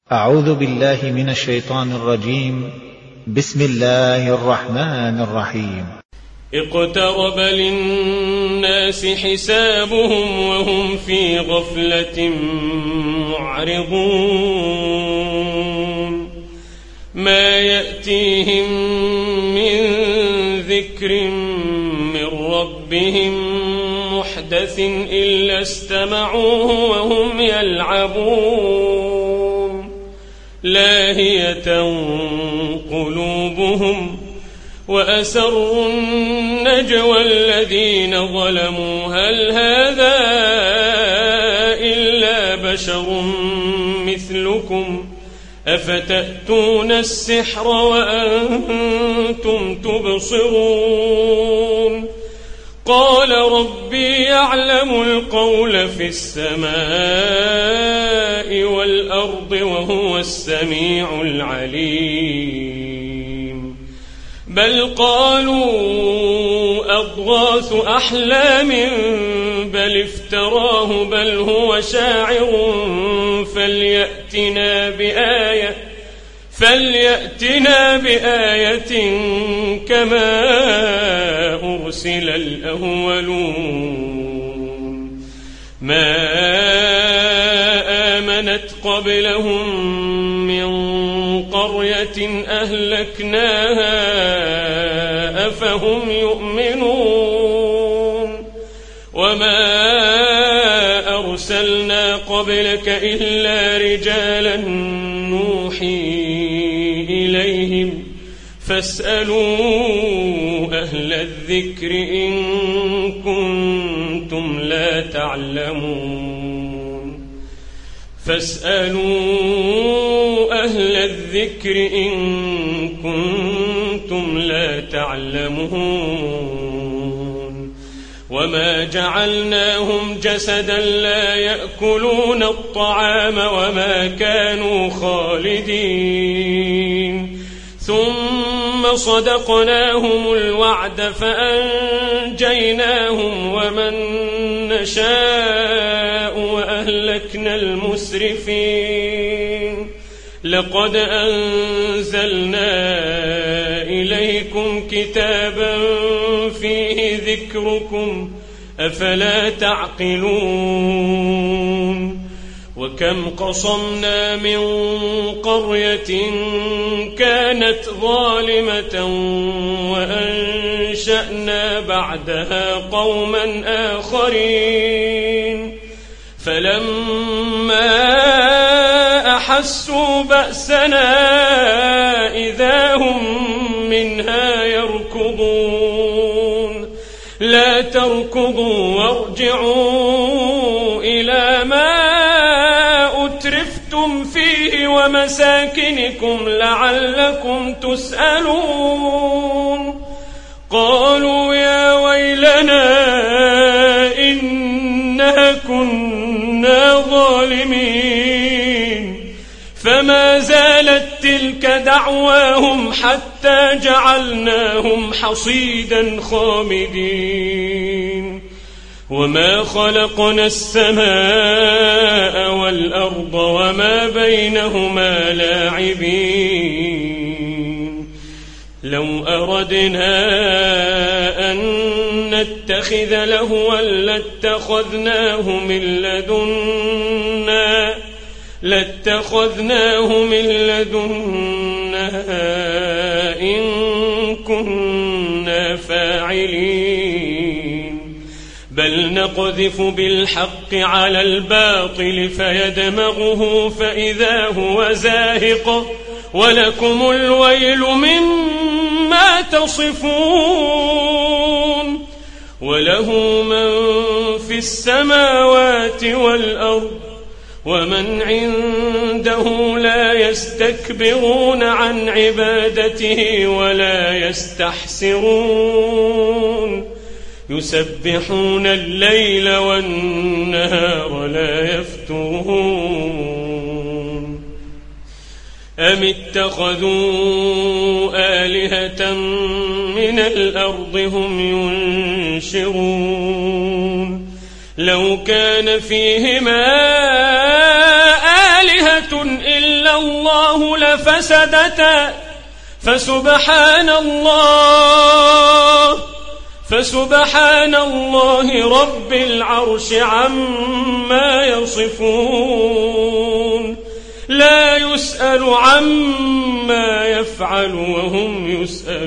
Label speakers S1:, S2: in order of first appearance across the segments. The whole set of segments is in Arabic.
S1: أعوذ بالله من الشيطان الرجيم. بسم الله الرحمن الرحيم.
S2: اقترب للناس حسابهم وهم في غفلة معرضون ما يأتيهم من ذكر من ربهم محدث إلا استمعوه وهم يلعبون لاهية قلوبهم وأسروا النجوى الذين ظلموا هل هذا إلا بشر مثلكم أفتأتون السحر وأنتم تبصرون قال ربي يعلم القول في السماء والأرض وهو السميع العليم بل قالوا أضغاث أحلام بل افتراه بل هو شاعر فليأتنا بآية كما أرسل الأولون ما آمنت قبلهم من قرية أهلكناها أفهم يؤمنون وما أرسلنا قبلك إلا رجالا نوحي إليهم فاسألوا أهل الذكر إن كنتم لا تعلمون وما جعلناهم جسدا لا يأكلون الطعام وما كانوا خالدين ثم صدقناهم الوعد فأنجيناهم ومن نشاء وأهلكنا المسرفين لقد أنزلنا إليكم كتابا فيه ذكركم أفلا تعقلون وكم قصمنا من قرية كانت ظالمة وأنشأنا بعدها قوما آخرين فلما أحسوا بأسنا إذا هم منها يركضون لا تركضوا وارجعوا إلى ما أترفتم فيه ومساكنكم لعلكم تسألون قالوا يا ويلنا إنا كنا ظالمين فما زالت تلك دعواهم حتى جعلناهم حصيدا خامدين وما خلقنا السماء والأرض وما بينهما لاعبين لو أردنا أن نتخذ لهوا لاتخذناه من لدنا إن كنا فاعلين بل نقذف بالحق على الباطل فيدمغه فإذا هو زاهق ولكم الويل مما تصفون وله من في السماوات والأرض ومن عنده لا يستكبرون عن عبادته ولا يستحسرون يسبحون الليل والنهار لا يفترون أم اتخذوا آلهة من الأرض هم ينشرون لو كان فيهما آلهة إلا الله لفسدتا فسبحان الله رب العرش عما يصفون لا يسأل عما يفعل وهم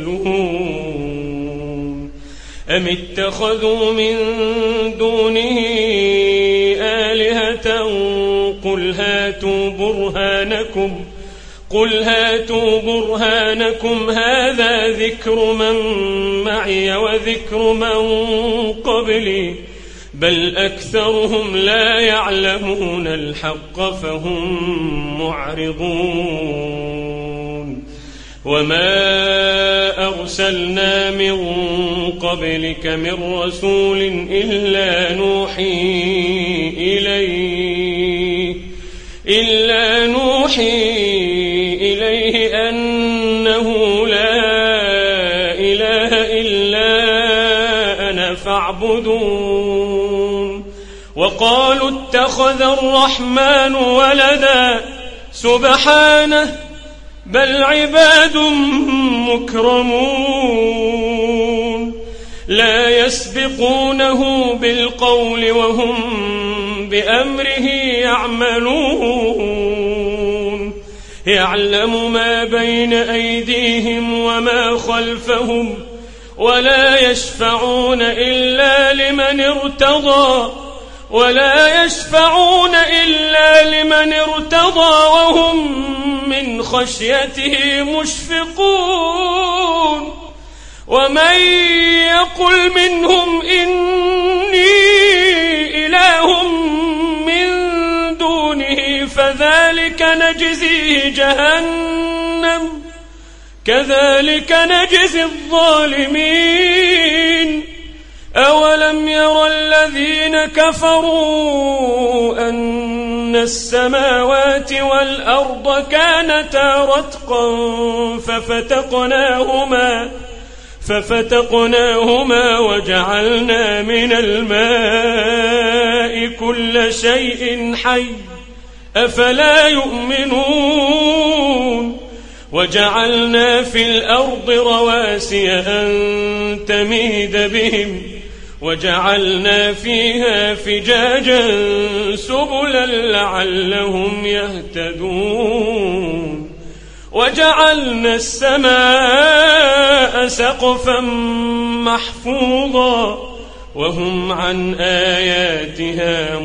S2: يسألون أم اتخذوا من دونه آلهة قل هاتوا برهانكم هذا ذكر من معي وذكر من قبلي بل أكثرهم لا يعلمون الحق فهم معرضون وما أرسلنا من قبلك من رسول إلا نوحي إليه أنه لا إله إلا أنا فاعبدون وقالوا اتخذ الرحمن ولدا سبحانه بل عباد مكرمون لا يسبقونه بالقول وهم بأمره يعملون يعلم ما بين أيديهم وما خلفهم ولا يشفعون إلا لمن ارتضى وهم من خشيته مشفقون ومن يقل منهم إني إله من دونه فذلك نجزيه جهنم كذلك نجزي الظالمين أولم ير الذين كفروا أن السماوات والأرض كانتا رتقا ففتقناهما وجعلنا من الماء كل شيء حي أفلا يؤمنون وجعلنا في الأرض رواسي أن تميد بهم وجعلنا فيها فجاجا سبلا لعلهم يهتدون وجعلنا السماء سقفا محفوظا وهم عن آياتها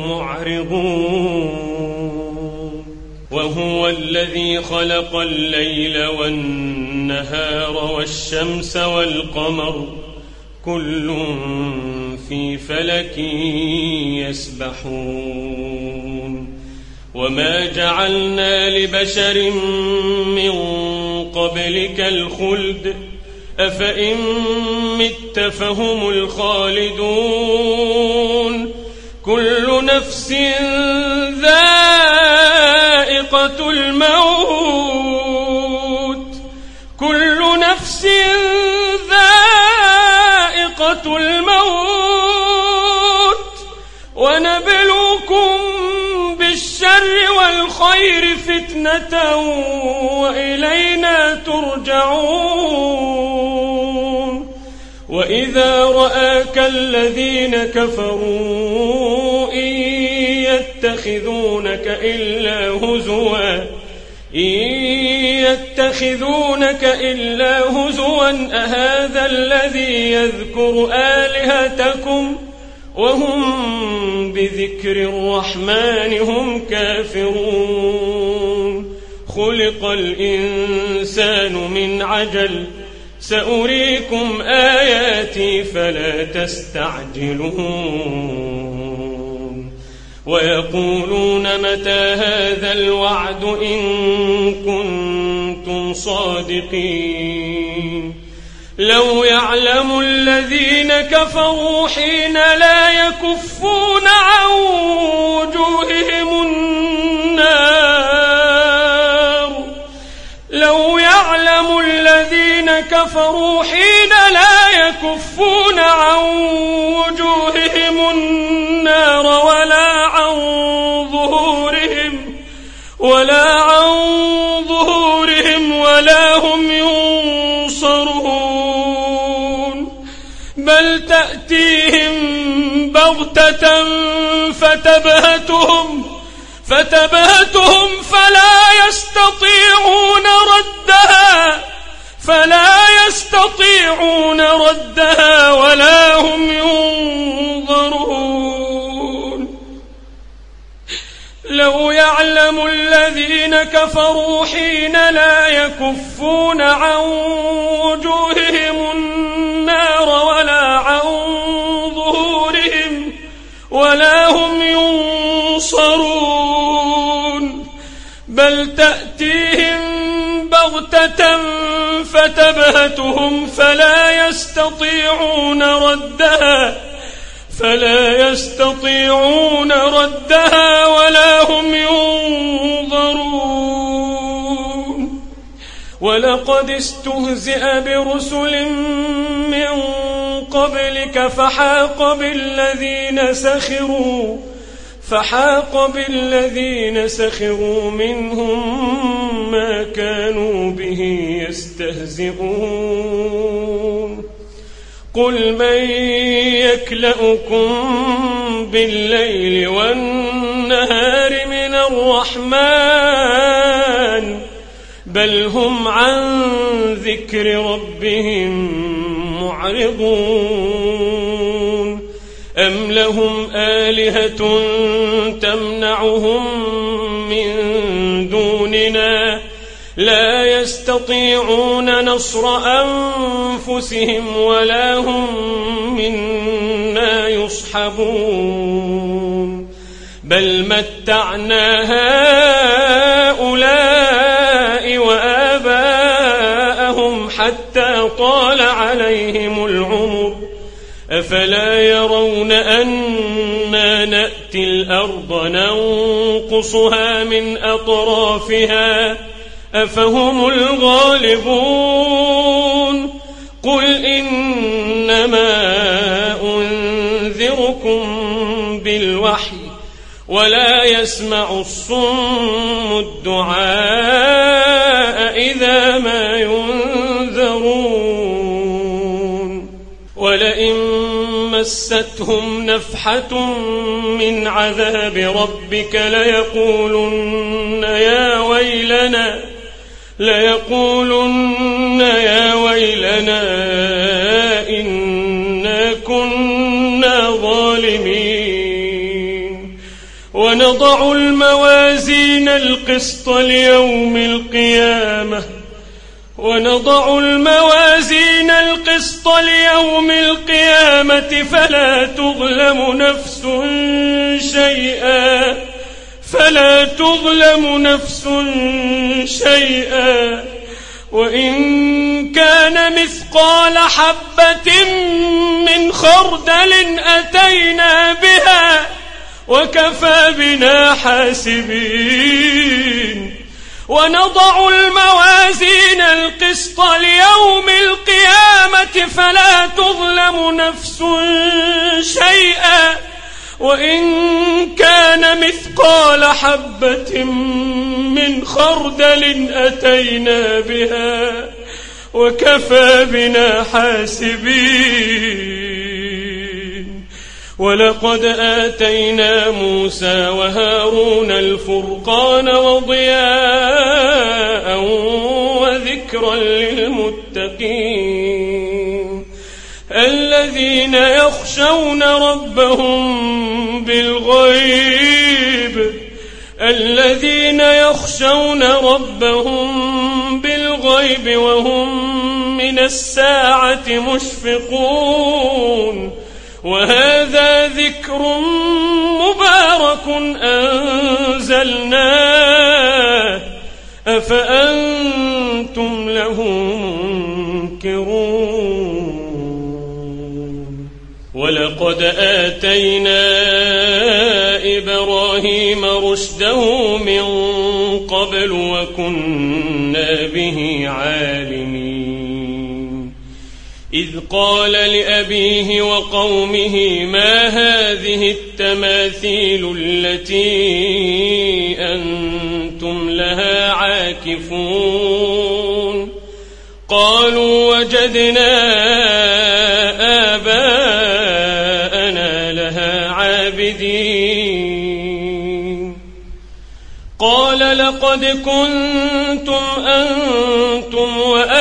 S2: معرضون وهو الذي خلق الليل والنهار والشمس والقمر كل في فلك يسبحون وما جعلنا لبشر من قبلك الخلد أفإن مت فهم الخالدون كل نفس ذائقة الموت ونبلوكم بالشر والخير فتنة وإلينا ترجعون وإذا رآك الذين كفروا إن يتخذونك إلا هزوا أهذا الذي يذكر آلهتكم وهم بذكر الرحمن هم كافرون خلق الإنسان من عجل سأريكم آياتي فلا تستعجلون ويقولون متى هذا الوعد إن كنتم صادقين لو يعلم الذين كفروا حين لا يكفون عن وجوههم النار لو يعلم الذين كفروا حين لا يكفون عن وجوههم النار ولا عن تأتيهم بغتة فتبهتهم فلا يستطيعون ردها ولا هم ينظرون. لو يعلم الذين كفروا حين لا يكفون عن وجوههم النار ولا عن ظهورهم ولا هم ينصرون، بل تأتيهم بغتة فتبهتهم فلا يستطيعون ردها ولا هم ينظرون. ولقد استهزئ برسل من قبلك فحاق بالذين سخروا منهم ما كانوا به يستهزئون. قل من يكلؤكم بالليل والنهار من الرحمن بل هم عن ذكر ربهم معرضون. أم لهم آلهة تمنعهم من دوننا لا يستطيعون نصر أنفسهم ولا هم منا يصحبون. بل متعنا هؤلاء وآباءهم حتى طال عليهم العمر أفلا يرون أنا نأتي الأرض ننقصها من أطرافها أفهم الغالبون. قل إنما أنذركم بالوحي ولا يسمع الصم الدعاء إذا ما ينذرون. ولئن مستهم نفحة من عذاب ربك ليقولن يا ويلنا إنا كنا ظالمين. ونضع الموازين القسط ليوم القيامة فلا تظلم نفس شيئا وإن كان مثقال حبة من خردل أتينا بها وكفى بنا حاسبين. ونضع الموازين القسط ليوم القيامة فلا تظلم نفس شيئا وإن كان مثقال حبة من خردل أتينا بها وكفى بنا حاسبين. ولقد آتينا موسى وهارون الفرقان وضياء وذكرا للمتقين الذين يخشون ربهم بالغيب وهم من الساعة مشفقون. وهذا ذكر مبارك أنزلناه أفأنتم له منكرون. ولقد آتينا إبراهيم رشده من قبل وكنا به عالمين. إذ قال لأبيه وقومه ما هذه التماثيل التي أنتم لها عاكفون. قالوا وجدنا آباءنا قال لقد كنتم أنتم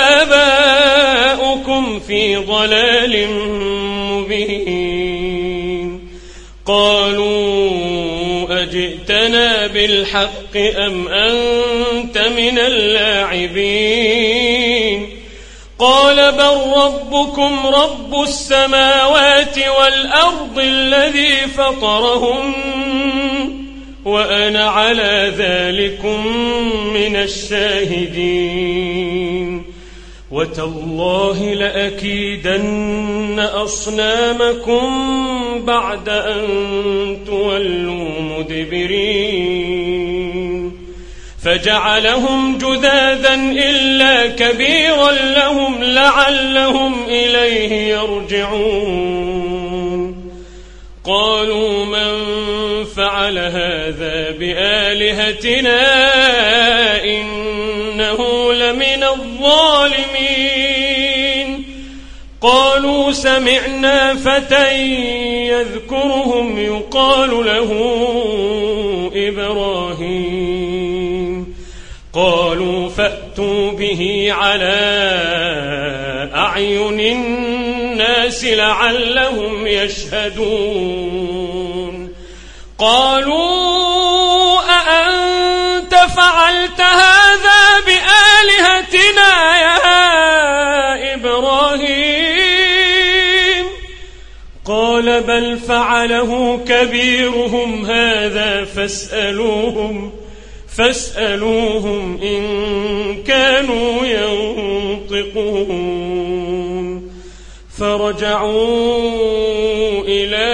S2: وآباؤكم في ضلال مبين. قالوا أجئتنا بالحق أم أنت من اللاعبين؟ قال بل ربكم رب السماوات والأرض الذي فطرهن وأنا على ذلكم من الشاهدين. وتالله لأكيدن أصنامكم بعد أن تولوا مدبرين. فجعلهم جذاذا إلا كبيرا لهم لعلهم إليه يرجعون. قالوا من فعل هذا بآلهتنا إنه لمن الظالمين. قالوا سمعنا فتى يذكرهم يقال له إبراهيم. قالوا فأتوا به على أعين الناس لعلهم يشهدون. قالوا أأنت فعلت هذا بآلهتنا يا إبراهيم؟ قال بل فعله كبيرهم هذا فاسألوهم إن كانوا ينطقون. فرجعوا إلى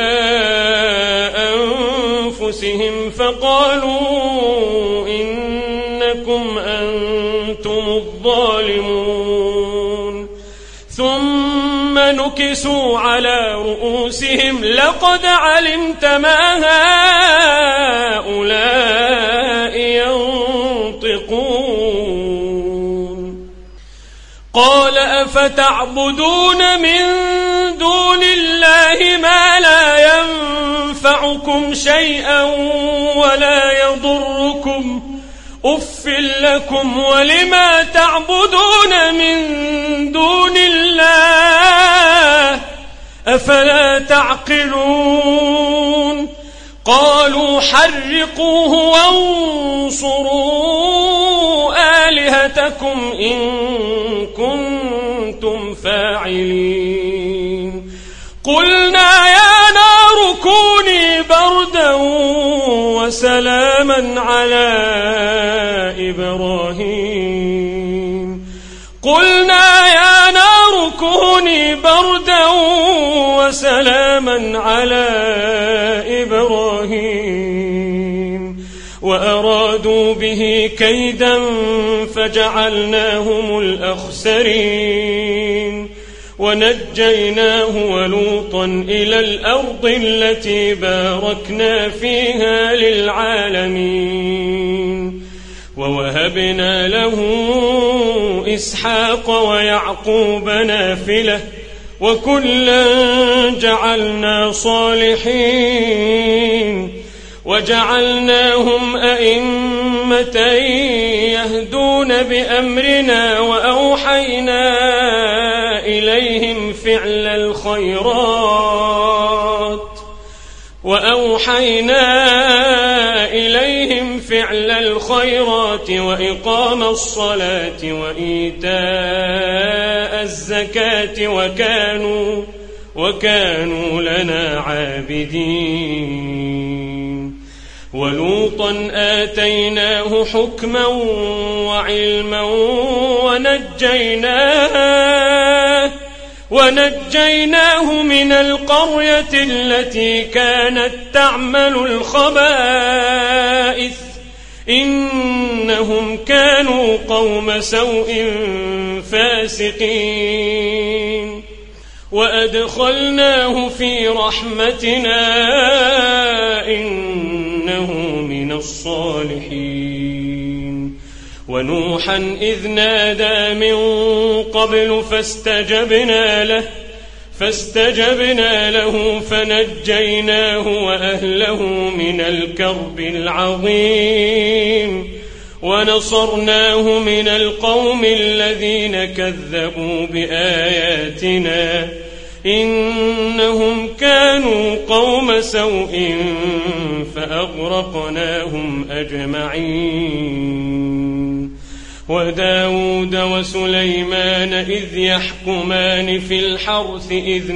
S2: أنفسهم فقالوا إنكم أنتم الظالمون. ثم نكسوا على رؤوسهم لقد علمت ما هؤلاء ينطقون. قال أفتعبدون من دون الله ما لا ينفعكم شيئا ولا يضركم أف لكم ولما تعبدون من دون الله أفلا تعقلون. قالوا حرقوه وانصروا آلهتكم إن كنتم فاعلين. قلنا يا نار كوني بردا وسلاما على إبراهيم. قلنا يا نار كوني بردا وسلاما على إبراهيم. وأرادوا به كيدا فجعلناهم الأخسرين. ونجيناه ولوطا إلى الأرض التي باركنا فيها للعالمين. ووهبنا له إسحاق ويعقوب نافلة وكلا جعلنا صالحين. وجعلناهم أئمة يهدون بأمرنا وأوحينا إليهم فعل الخيرات وإقام الصلاة وإيتاء الزكاة وكانوا لنا عابدين. ولوطا آتيناه حكما وعلما ونجيناه من القرية التي كانت تعمل الخبائث إنهم كانوا قوم سوء فاسقين. وأدخلناه في رحمتنا إنه من الصالحين. ونوحا إذ نادى من قبل فاستجبنا له فنجيناه وأهله من الكرب العظيم ونصرناه من القوم الذين كذبوا بآياتنا إنهم كانوا قوم سوء فأغرقناهم أجمعين. وداود وسليمان إذ يحكمان في الحرث إذ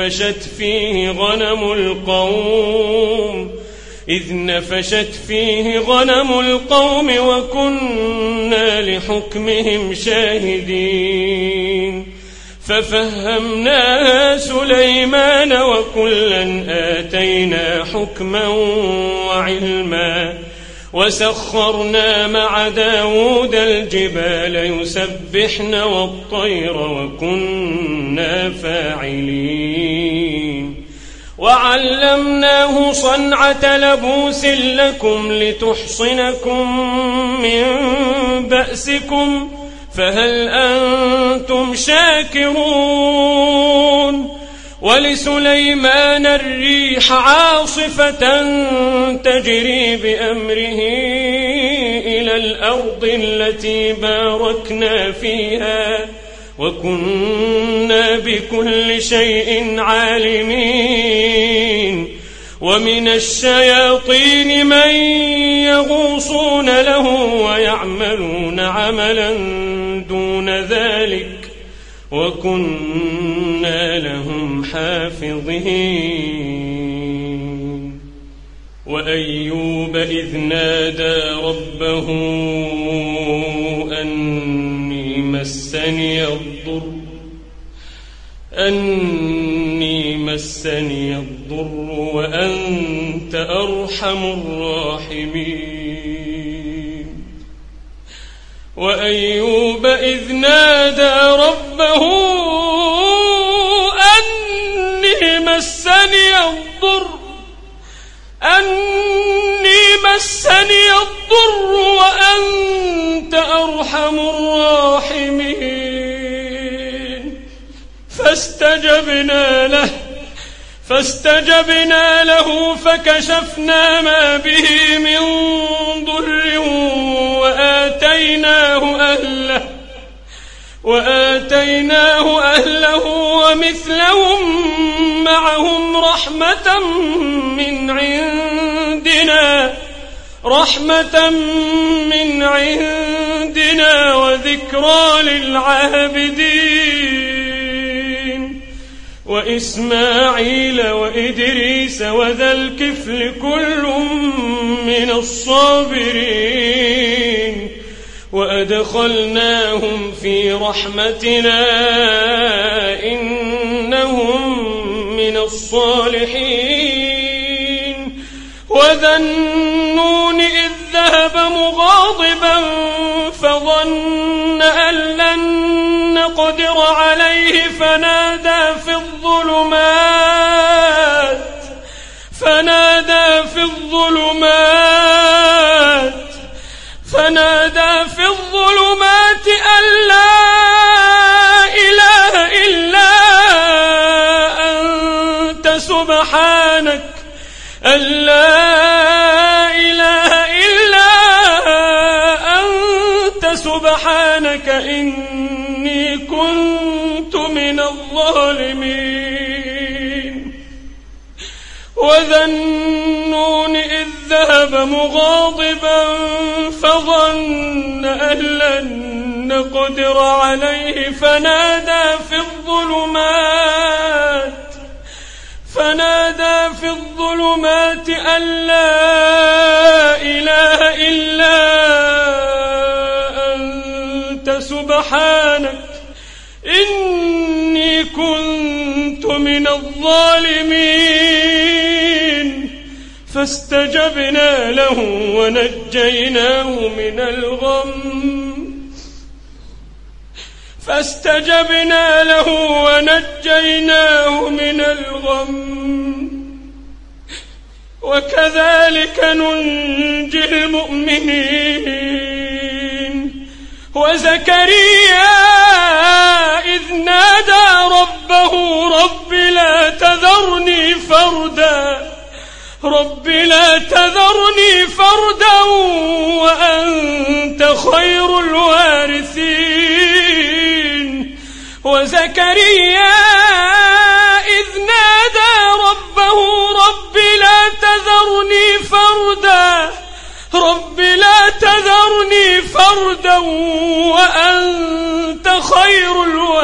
S2: نفشت فيه غنم القوم وكنا لحكمهم شاهدين. ففهمناها سليمان وكلا آتينا حكما وعلما وسخرنا مع داود الجبال يسبحن والطير وكنا فاعلين. وعلمناه صنعة لبوس لكم لتحصنكم من بأسكم فهل أنتم شاكرون. ولسليمان الريح عاصفة تجري بأمره إلى الأرض التي باركنا فيها وكنا بكل شيء عالمين. ومن الشياطين من يغوصون له ويعملون عملا دون ذلك وكنا لهم حافظين. وأيوب إذ نادى ربه أني مسني الضر وأنت أرحم الراحمين. وأيوب إذ نادى ربه أني مسني الضر وأنت أرحم الراحمين. فاستجبنا له فكشفنا ما به من ضر وآتيناه أهله ومثلهم معهم رحمة من عندنا وذكرى للعابدين. وإسماعيل وإدريس وذا الكفل كل من الصابرين وأدخلناهم في رحمتنا إنهم من الصالحين. وذا النون إذ ذهب مغاضبا فظن أن لن نقدر عليه فنادى في الظلمات أن لا إله إلا أنت سبحانك إني كنت من الظالمين. وذا النون إذ ذهب مغاضبا فظن أن لن نقدر عليه فنادى في الظلمات أن لا إله إلا أنت سبحانك إني كنت من الظالمين. فاستجبنا له ونجيناه من الغم وكذلك ننجي المؤمنين. وزكريا إذ نادى ربه رب لا تذرني فردا رب لا تذرني فردا وأنت خير الوارثين وزكريا إذ نادى ربه رب لا تذرني فردا وأنت خير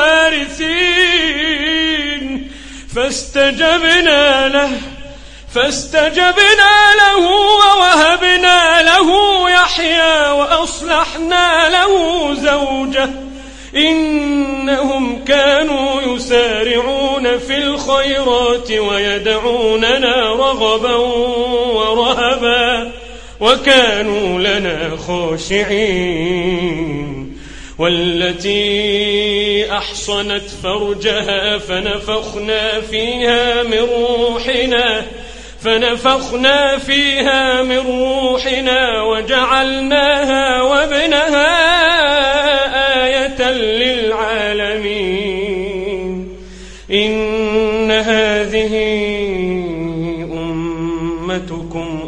S2: الوارثين فاستجبنا له ووهبنا له يحيى وأصلحنا له زوجه إنهم كانوا يسارعون في الخيرات ويدعوننا رغبا ورهبا وكانوا لنا خاشعين والتي أحصنت فرجها فنفخنا فيها من روحنا وجعلناها وابنها آية للعالمين إن هذه أمتكم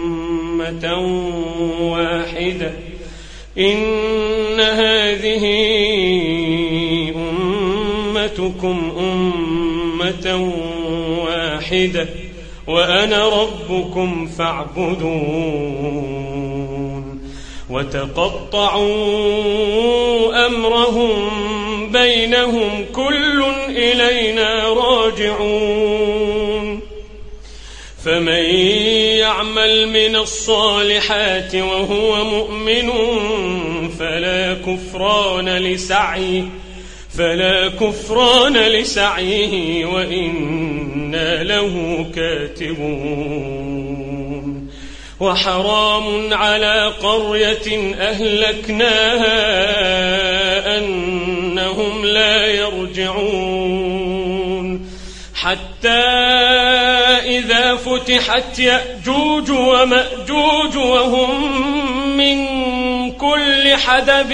S2: أمة واحدة وأنا ربكم فاعبدون وتقطعوا أمرهم بينهم كل إلينا راجعون فمن يعمل من الصالحات وهو مؤمن فلا كفران لسعيه وإنا له كاتبون وحرام على قرية أهلكناها أنهم لا يرجعون حتى إذا فتحت يأجوج ومأجوج وهم من كل حدب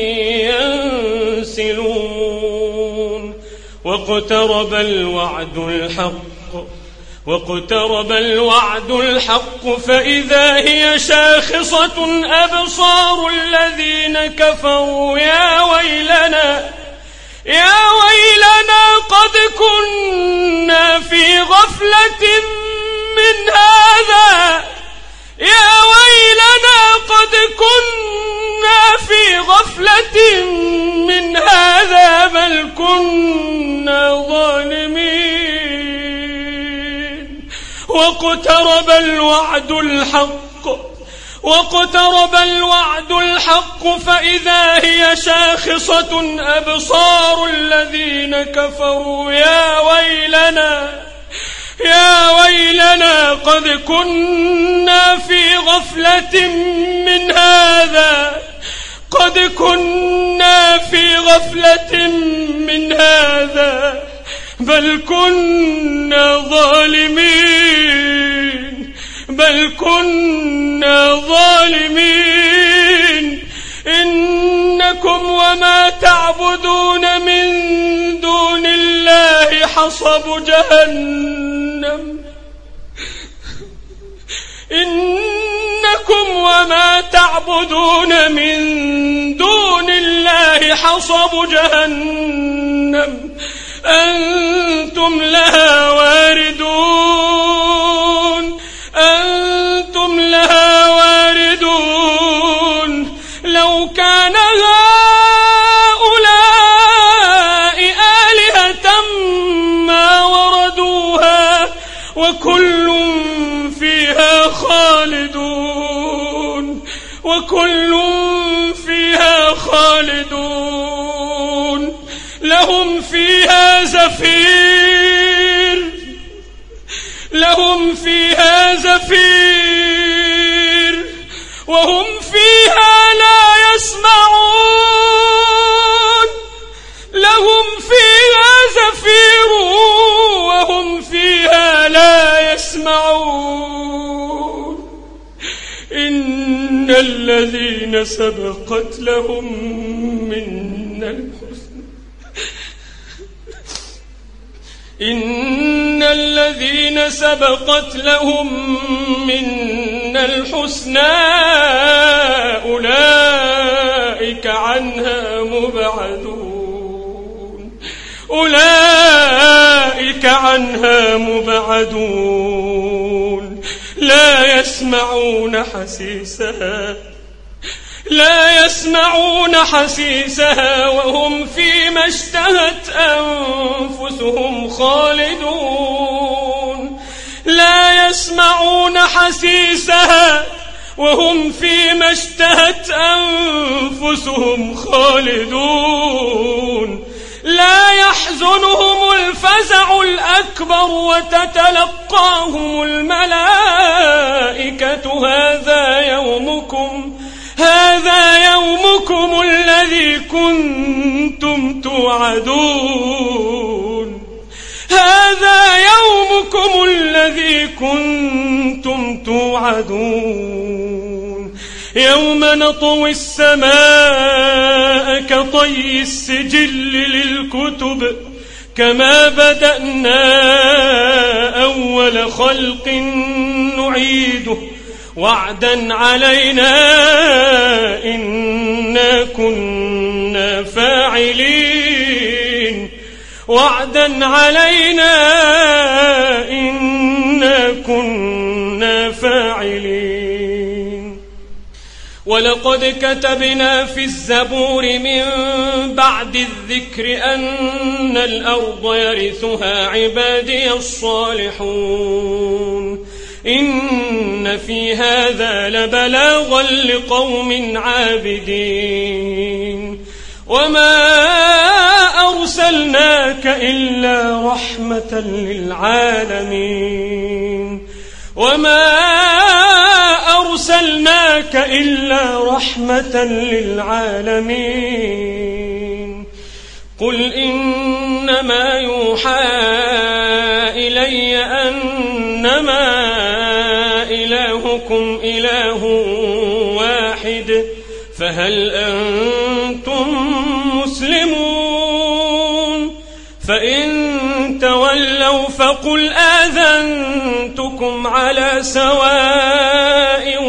S2: ينسلون واقترب الوعد الحق فإذا هي شاخصة أبصار الذين كفروا يا ويلنا قد كنا في غفلة من هذا بل كنا ظالمين واقترب الوعد الحق فإذا هي شاخصة أبصار الذين كفروا يا ويلنا قد كنا في غفلة من هذا بل كنا ظالمين إنكم وما تعبدون من دون الله حصب جهنم أنتم لها واردون لو كان هؤلاء آلهة ما وردوها وكل فيها خالدون لهم فيها زفير وهم فيها لا يسمعون إن الذين سبقت لهم منا الحسنى الذين سبقت لهم منا الحسنى أولئك عنها مبعدون لا يسمعون حسيسها وهم فيما اشتهت أنفسهم خالدون لا يسمعون حسيسها وهم فيما اشتهت أنفسهم خالدون لا يحزنهم الفزع الأكبر وتتلقاهم الملائكة هذا يومكم الذي كنتم توعدون يوم نطوي السماء كطي السجل للكتب كما بدأنا أول خلق نعيده وعدا علينا إنا كنا فاعلين ولقد كتبنا في الزبور من بعد الذكر أن الأرض يرثها عبادي الصالحون إن في هذا لبلاغا لقوم عابدين وما أرسلناك إلا رحمة للعالمين قل إنما يوحى إلي أنما إلهكم إله واحد فهل أنتم مسلمون فإن تولوا فقل آذنتكم على سواء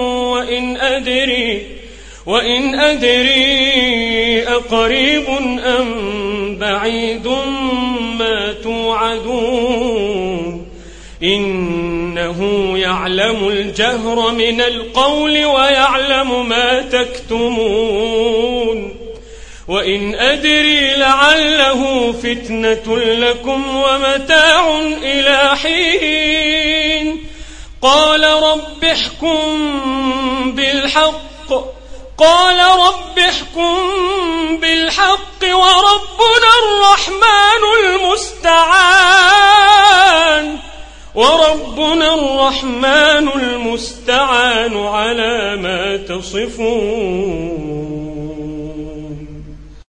S2: وإن أدري أقريب أم بعيد ما توعدون إنه يعلم الجهر من القول ويعلم ما تكتمون وإن أدري لعله فتنة لكم ومتاع إلى حين قال رب احكم بالحق وربنا الرحمن المستعان على ما تصفون.